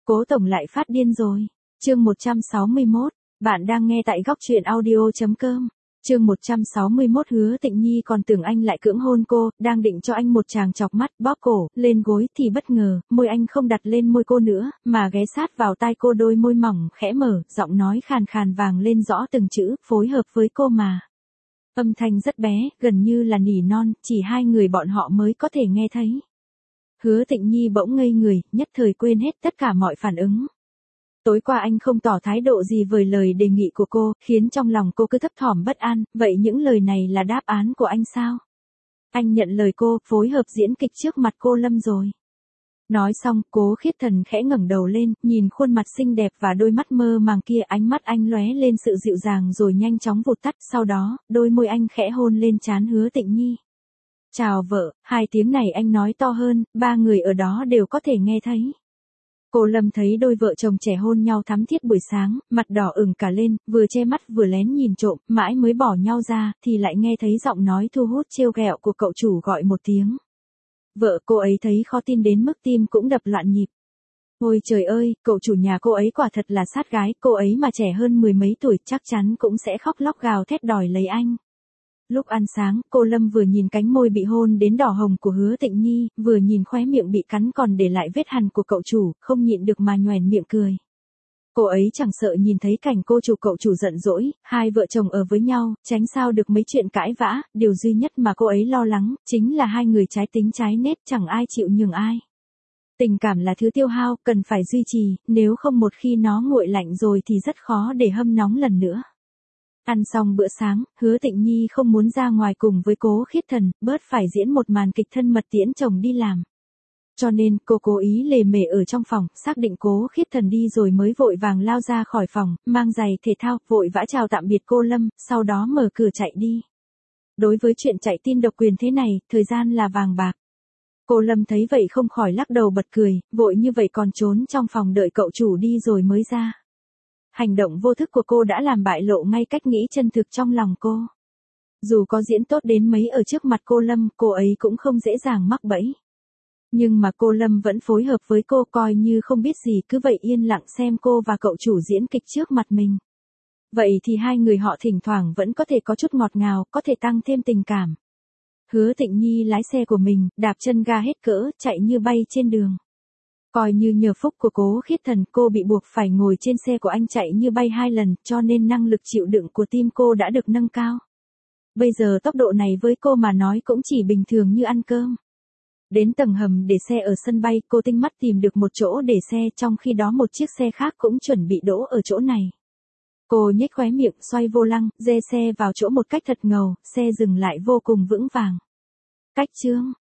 Cố tổng lại phát điên rồi. Chương 161, bạn đang nghe tại góc truyện audio.com. Chương 161 Hứa Tịnh Nhi còn tưởng anh lại cưỡng hôn cô, đang định cho anh một tràng chọc mắt, bóp cổ, lên gối thì bất ngờ, môi anh không đặt lên môi cô nữa, mà ghé sát vào tai cô, đôi môi mỏng khẽ mở, giọng nói khàn khàn vang lên rõ từng chữ, phối hợp với cô mà. Âm thanh rất bé, gần như là nỉ non, chỉ hai người bọn họ mới có thể nghe thấy. Hứa Tịnh Nhi bỗng ngây người, nhất thời quên hết tất cả mọi phản ứng. Tối qua anh không tỏ thái độ gì với lời đề nghị của cô, khiến trong lòng cô cứ thấp thỏm bất an, vậy những lời này là đáp án của anh sao? Anh nhận lời cô, phối hợp diễn kịch trước mặt cô Lâm rồi. Nói xong, Cố Khiết Thần khẽ ngẩng đầu lên, nhìn khuôn mặt xinh đẹp và đôi mắt mơ màng kia, ánh mắt anh lóe lên sự dịu dàng rồi nhanh chóng vụt tắt, sau đó, đôi môi anh khẽ hôn lên trán Hứa Tịnh Nhi. Chào vợ, hai tiếng này anh nói to hơn, ba người ở đó đều có thể nghe thấy. Cô Lâm thấy đôi vợ chồng trẻ hôn nhau thắm thiết buổi sáng, mặt đỏ ửng cả lên, vừa che mắt vừa lén nhìn trộm, mãi mới bỏ nhau ra, thì lại nghe thấy giọng nói thu hút trêu ghẹo của cậu chủ gọi một tiếng. Vợ cô ấy thấy khó tin đến mức tim cũng đập loạn nhịp. Ôi trời ơi, cậu chủ nhà cô ấy quả thật là sát gái, cô ấy mà trẻ hơn mười mấy tuổi chắc chắn cũng sẽ khóc lóc gào thét đòi lấy anh. Lúc ăn sáng, cô Lâm vừa nhìn cánh môi bị hôn đến đỏ hồng của Hứa Tịnh Nhi, vừa nhìn khóe miệng bị cắn còn để lại vết hằn của cậu chủ, không nhịn được mà nhoẻn miệng cười. Cô ấy chẳng sợ nhìn thấy cảnh cô chủ cậu chủ giận dỗi, hai vợ chồng ở với nhau, tránh sao được mấy chuyện cãi vã, điều duy nhất mà cô ấy lo lắng, chính là hai người trái tính trái nết chẳng ai chịu nhường ai. Tình cảm là thứ tiêu hao, cần phải duy trì, nếu không một khi nó nguội lạnh rồi thì rất khó để hâm nóng lần nữa. Ăn xong bữa sáng, Hứa Tịnh Nhi không muốn ra ngoài cùng với Cố Khiết Thần, bớt phải diễn một màn kịch thân mật tiễn chồng đi làm. Cho nên, cô cố ý lề mề ở trong phòng, xác định Cố Khiết Thần đi rồi mới vội vàng lao ra khỏi phòng, mang giày thể thao, vội vã chào tạm biệt cô Lâm, sau đó mở cửa chạy đi. Đối với chuyện chạy tin độc quyền thế này, thời gian là vàng bạc. Cô Lâm thấy vậy không khỏi lắc đầu bật cười, vội như vậy còn trốn trong phòng đợi cậu chủ đi rồi mới ra. Hành động vô thức của cô đã làm bại lộ ngay cách nghĩ chân thực trong lòng cô. Dù có diễn tốt đến mấy ở trước mặt cô Lâm, cô ấy cũng không dễ dàng mắc bẫy. Nhưng mà cô Lâm vẫn phối hợp với cô, coi như không biết gì, cứ vậy yên lặng xem cô và cậu chủ diễn kịch trước mặt mình. Vậy thì hai người họ thỉnh thoảng vẫn có thể có chút ngọt ngào, có thể tăng thêm tình cảm. Hứa Tịnh Nhi lái xe của mình, đạp chân ga hết cỡ, chạy như bay trên đường. Coi như nhờ phúc của Cố Khiết Thần, cô bị buộc phải ngồi trên xe của anh chạy như bay 2 lần, cho nên năng lực chịu đựng của tim cô đã được nâng cao. Bây giờ tốc độ này với cô mà nói cũng chỉ bình thường như ăn cơm. Đến tầng hầm để xe ở sân bay, cô tinh mắt tìm được một chỗ để xe, trong khi đó một chiếc xe khác cũng chuẩn bị đỗ ở chỗ này. Cô nhếch khóe miệng, xoay vô lăng, rê xe vào chỗ một cách thật ngầu, xe dừng lại vô cùng vững vàng. Cách chương